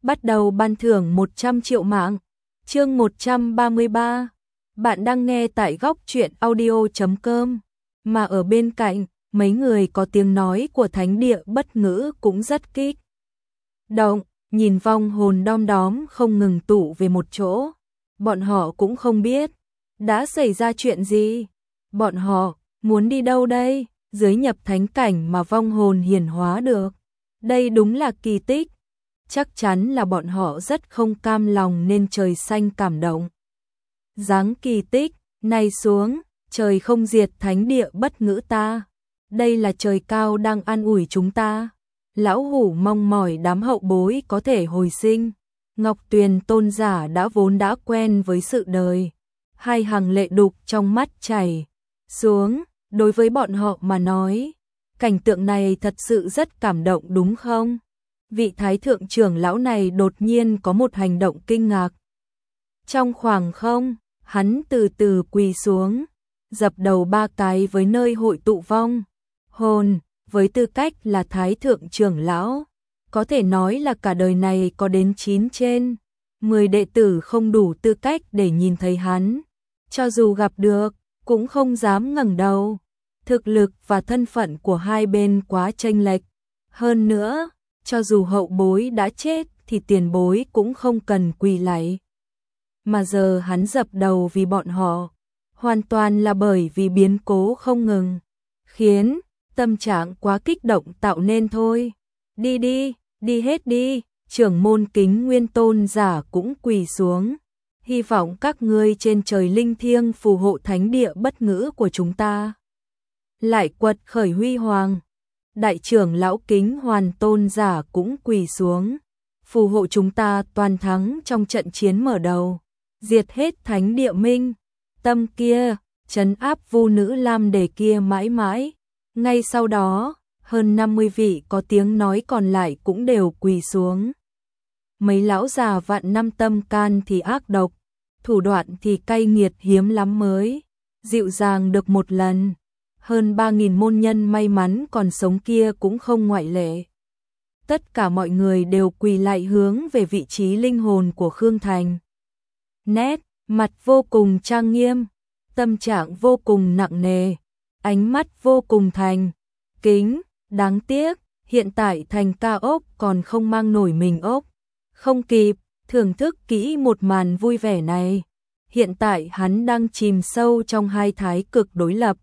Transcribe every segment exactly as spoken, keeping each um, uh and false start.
bắt đầu ban thưởng một trăm triệu mạng. Chương một trăm ba mươi ba. Bạn đang nghe tại góc truyện audio chấm com. Mà ở bên cạnh, mấy người có tiếng nói của thánh địa bất ngữ cũng rất kích động, nhìn vong hồn đom đóm không ngừng tụ về một chỗ. Bọn họ cũng không biết đã xảy ra chuyện gì. Bọn họ muốn đi đâu đây? Dưới nhập thánh cảnh mà vong hồn hiển hóa được. Đây đúng là kỳ tích. Chắc chắn là bọn họ rất không cam lòng nên trời xanh cảm động. Giáng kỳ tích này xuống, trời không diệt thánh địa bất ngữ ta. Đây là trời cao đang an ủi chúng ta. Lão hủ mong mỏi đám hậu bối có thể hồi sinh. Ngọc Tuyền tôn giả đã vốn đã quen với sự đời. Hai hàng lệ đục trong mắt chảy xuống. Đối với bọn họ mà nói, cảnh tượng này thật sự rất cảm động đúng không? Vị thái thượng trưởng lão này đột nhiên có một hành động kinh ngạc. Trong khoảng không, hắn từ từ quỳ xuống, dập đầu ba cái với nơi hội tụ vong hồn. Với tư cách là thái thượng trưởng lão, có thể nói là cả đời này có đến chín trên mười đệ tử không đủ tư cách để nhìn thấy hắn. Cho dù gặp được, cũng không dám ngẩng đầu. Thực lực và thân phận của hai bên quá chênh lệch. Hơn nữa, cho dù hậu bối đã chết thì tiền bối cũng không cần quỳ lạy. Mà giờ hắn dập đầu vì bọn họ, hoàn toàn là bởi vì biến cố không ngừng, khiến tâm trạng quá kích động tạo nên thôi. Đi đi, đi hết đi, trưởng môn Kính Nguyên tôn giả cũng quỳ xuống. Hy vọng các ngươi trên trời linh thiêng phù hộ thánh địa bất ngữ của chúng ta lại quật khởi huy hoàng. Đại trưởng lão Kính Hoàn tôn giả cũng quỳ xuống, phù hộ chúng ta toàn thắng trong trận chiến mở đầu, diệt hết thánh địa minh tâm kia, trấn áp vu nữ lam đề kia mãi mãi. Ngay sau đó, hơn năm mươi vị có tiếng nói còn lại cũng đều quỳ xuống. Mấy lão già vạn năm tâm can thì ác độc, thủ đoạn thì cay nghiệt hiếm lắm mới dịu dàng được một lần. Hơn ba nghìn môn nhân may mắn còn sống kia cũng không ngoại lệ. Tất cả mọi người đều quỳ lại hướng về vị trí linh hồn của Khương Thành. Nét mặt vô cùng trang nghiêm, tâm trạng vô cùng nặng nề, ánh mắt vô cùng thành kính. Đáng tiếc, hiện tại Thành Ca ốc còn không mang nổi mình ốc, không kịp thưởng thức kỹ một màn vui vẻ này. Hiện tại hắn đang chìm sâu trong hai thái cực đối lập,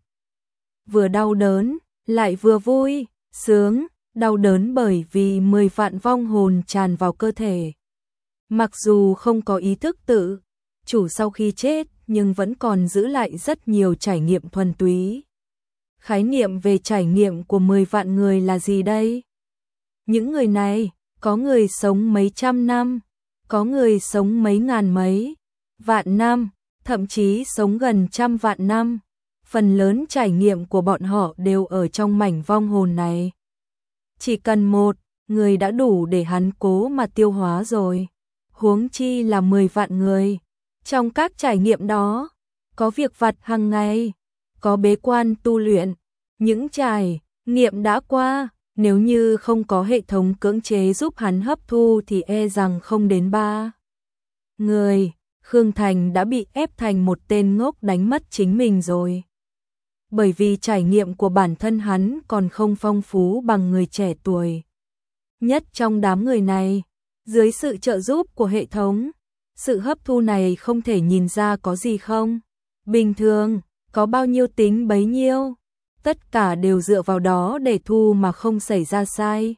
vừa đau đớn lại vừa vui sướng. Đau đớn bởi vì mười vạn vong hồn tràn vào cơ thể, mặc dù không có ý thức tự chủ sau khi chết nhưng vẫn còn giữ lại rất nhiều trải nghiệm thuần túy. Khái niệm về trải nghiệm của mười vạn người là gì đây? Những người này, có người sống mấy trăm năm, có người sống mấy ngàn mấy vạn năm, thậm chí sống gần trăm vạn năm. Phần lớn trải nghiệm của bọn họ đều ở trong mảnh vong hồn này. Chỉ cần một người đã đủ để hắn cố mà tiêu hóa rồi, huống chi là mười vạn người. Trong các trải nghiệm đó, có việc vặt hàng ngày, có bế quan tu luyện. Những trải nghiệm đã qua, nếu như không có hệ thống cưỡng chế giúp hắn hấp thu thì e rằng không đến ba người, Khương Thành đã bị ép thành một tên ngốc đánh mất chính mình rồi. Bởi vì trải nghiệm của bản thân hắn còn không phong phú bằng người trẻ tuổi nhất trong đám người này. Dưới sự trợ giúp của hệ thống, sự hấp thu này không thể nhìn ra có gì không bình thường, có bao nhiêu tính bấy nhiêu. Tất cả đều dựa vào đó để thu mà không xảy ra sai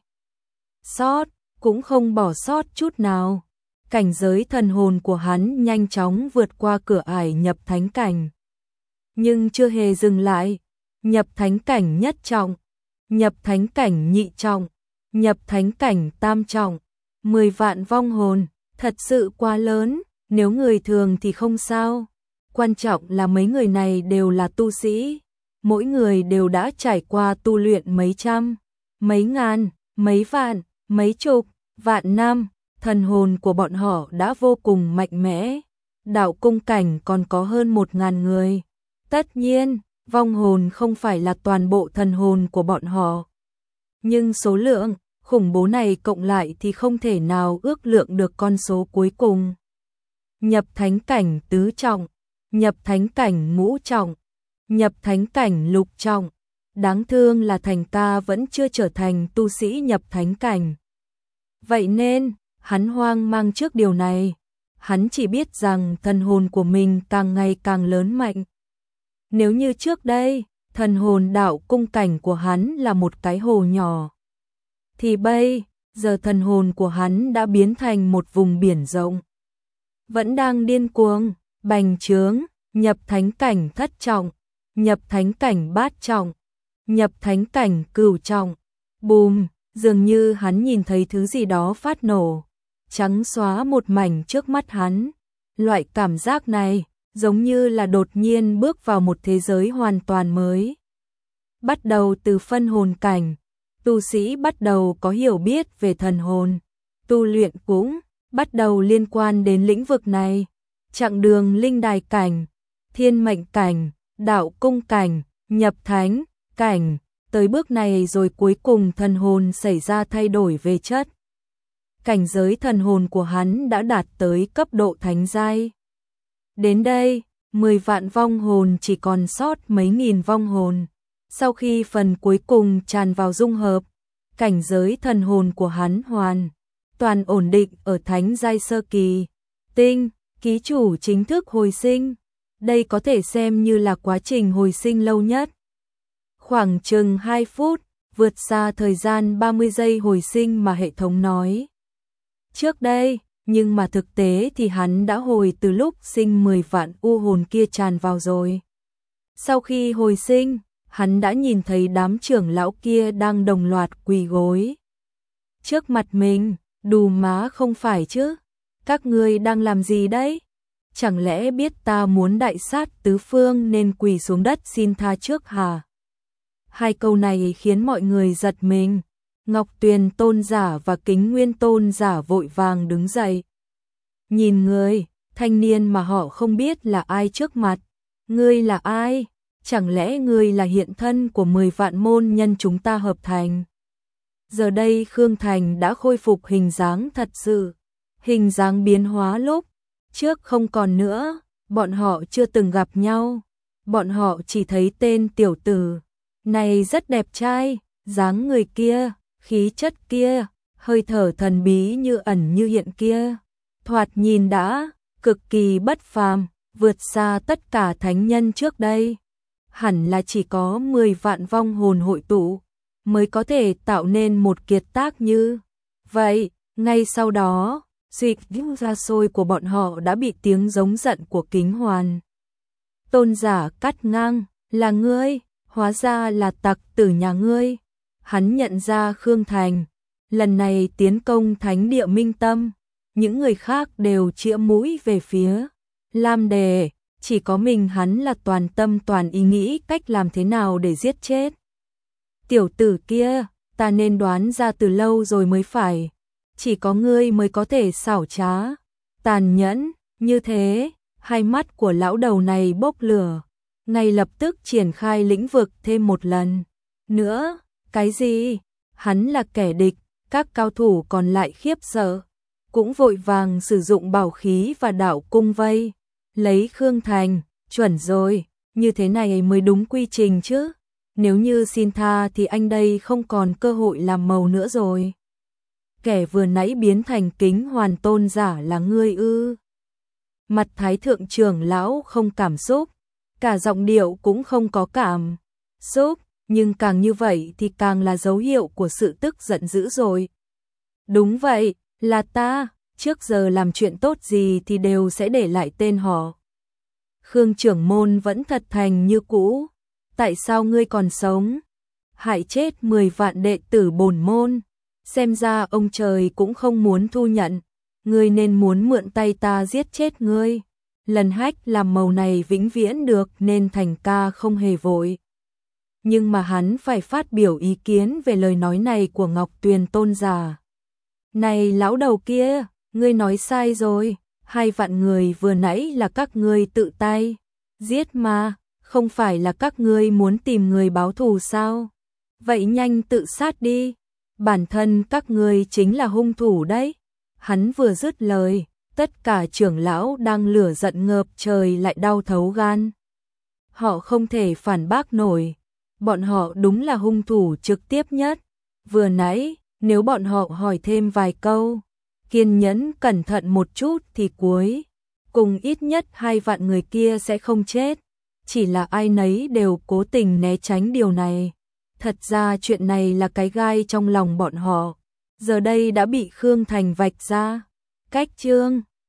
sót, cũng không bỏ sót chút nào. Cảnh giới thần hồn của hắn nhanh chóng vượt qua cửa ải nhập thánh cảnh, nhưng chưa hề dừng lại. Nhập thánh cảnh nhất trọng, nhập thánh cảnh nhị trọng, nhập thánh cảnh tam trọng. Mười vạn vong hồn, thật sự quá lớn. Nếu người thường thì không sao, quan trọng là mấy người này đều là tu sĩ. Mỗi người đều đã trải qua tu luyện mấy trăm, mấy ngàn, mấy vạn, mấy chục, vạn năm. Thần hồn của bọn họ đã vô cùng mạnh mẽ. Đạo cung cảnh còn có hơn một ngàn người. Tất nhiên, vong hồn không phải là toàn bộ thần hồn của bọn họ, nhưng số lượng, khủng bố này cộng lại thì không thể nào ước lượng được con số cuối cùng. Nhập thánh cảnh tứ trọng, nhập thánh cảnh ngũ trọng, nhập thánh cảnh lục trọng. Đáng thương là Thành ca vẫn chưa trở thành tu sĩ nhập thánh cảnh. Vậy nên, hắn hoang mang trước điều này. Hắn chỉ biết rằng thần hồn của mình càng ngày càng lớn mạnh. Nếu như trước đây, thần hồn đạo cung cảnh của hắn là một cái hồ nhỏ, thì bây giờ thần hồn của hắn đã biến thành một vùng biển rộng. Vẫn đang điên cuồng, bành trướng, nhập thánh cảnh thất trọng, nhập thánh cảnh bát trọng, nhập thánh cảnh cửu trọng. Bùm, dường như hắn nhìn thấy thứ gì đó phát nổ, trắng xóa một mảnh trước mắt hắn. Loại cảm giác này giống như là đột nhiên bước vào một thế giới hoàn toàn mới. Bắt đầu từ phân hồn cảnh, tu sĩ bắt đầu có hiểu biết về thần hồn, tu luyện cũng bắt đầu liên quan đến lĩnh vực này. Chặng đường linh đài cảnh, thiên mệnh cảnh, đạo cung cảnh, nhập thánh cảnh, tới bước này rồi cuối cùng thần hồn xảy ra thay đổi về chất. Cảnh giới thần hồn của hắn đã đạt tới cấp độ thánh giai. Đến đây, mười vạn vong hồn chỉ còn sót mấy nghìn vong hồn. Sau khi phần cuối cùng tràn vào dung hợp, cảnh giới thần hồn của hắn hoàn toàn ổn định ở thánh giai sơ kỳ. Tinh, ký chủ chính thức hồi sinh. Đây có thể xem như là quá trình hồi sinh lâu nhất. Khoảng chừng hai phút, vượt xa thời gian ba mươi giây hồi sinh mà hệ thống nói trước đây, nhưng mà thực tế thì hắn đã hồi từ lúc sinh mười vạn u hồn kia tràn vào rồi. Sau khi hồi sinh, hắn đã nhìn thấy đám trưởng lão kia đang đồng loạt quỳ gối trước mặt mình. Đù má không phải chứ, các ngươi đang làm gì đấy? Chẳng lẽ biết ta muốn đại sát tứ phương nên quỳ xuống đất xin tha trước hả? Hai câu này khiến mọi người giật mình. Ngọc Tuyền tôn giả và Kính Nguyên tôn giả vội vàng đứng dậy. Nhìn người, thanh niên mà họ không biết là ai trước mặt. Ngươi là ai? Chẳng lẽ ngươi là hiện thân của mười vạn môn nhân chúng ta hợp thành? Giờ đây Khương Thành đã khôi phục hình dáng thật sự. Hình dáng biến hóa lúc trước không còn nữa. Bọn họ chưa từng gặp nhau. Bọn họ chỉ thấy tên tiểu tử này rất đẹp trai, dáng người kia, khí chất kia, hơi thở thần bí như ẩn như hiện kia, thoạt nhìn đã cực kỳ bất phàm, vượt xa tất cả thánh nhân trước đây. Hẳn là chỉ có mười vạn vong hồn hội tụ mới có thể tạo nên một kiệt tác như vậy. Ngay sau đó, suýt ra sôi của bọn họ đã bị tiếng giống giận của Kính Hoàn tôn giả cắt ngang. Là ngươi, hóa ra là tặc tử nhà ngươi. Hắn nhận ra Khương Thành lần này tiến công thánh địa Minh Tâm, những người khác đều chĩa mũi về phía Lam Đề, chỉ có mình hắn là toàn tâm toàn ý nghĩ cách làm thế nào để giết chết tiểu tử kia. Ta nên đoán ra từ lâu rồi mới phải, chỉ có ngươi mới có thể xảo trá, tàn nhẫn như thế. Hai mắt của lão đầu này bốc lửa, ngay lập tức triển khai lĩnh vực thêm một lần nữa. Cái gì? Hắn là kẻ địch. Các cao thủ còn lại khiếp sợ, cũng vội vàng sử dụng bảo khí và đạo cung vây lấy Khương Thành. Chuẩn rồi, như thế này mới đúng quy trình chứ. Nếu như xin tha thì anh đây không còn cơ hội làm màu nữa rồi. Kẻ vừa nãy biến thành Kính Hoàn tôn giả là ngươi ư? Mặt Thái thượng trưởng lão không cảm xúc, cả giọng điệu cũng không có cảm xúc, nhưng càng như vậy thì càng là dấu hiệu của sự tức giận dữ rồi. Đúng vậy, là ta, trước giờ làm chuyện tốt gì thì đều sẽ để lại tên họ. Khương trưởng môn vẫn thật thành như cũ. Tại sao ngươi còn sống? Hại chết mười vạn đệ tử bổn môn. Xem ra ông trời cũng không muốn thu nhận. Ngươi nên muốn mượn tay ta giết chết ngươi. Lần hách làm màu này vĩnh viễn được nên Thành ca không hề vội. Nhưng mà hắn phải phát biểu ý kiến về lời nói này của Ngọc Tuyền tôn giả. Này lão đầu kia, ngươi nói sai rồi. Hai vạn người vừa nãy là các ngươi tự tay giết mà, không phải là các ngươi muốn tìm người báo thù sao? Vậy nhanh tự sát đi. bản thân các ngươi chính là hung thủ đấy. Hắn vừa dứt lời, tất cả trưởng lão đang lửa giận ngập trời lại đau thấu gan. Họ không thể phản bác nổi, bọn họ đúng là hung thủ trực tiếp nhất. Vừa nãy, nếu bọn họ hỏi thêm vài câu, kiên nhẫn cẩn thận một chút thì cuối cùng ít nhất hai vạn người kia sẽ không chết. Chỉ là ai nấy đều cố tình né tránh điều này. Thật ra chuyện này là cái gai trong lòng bọn họ, giờ đây đã bị Khương Thành vạch ra. Cách chương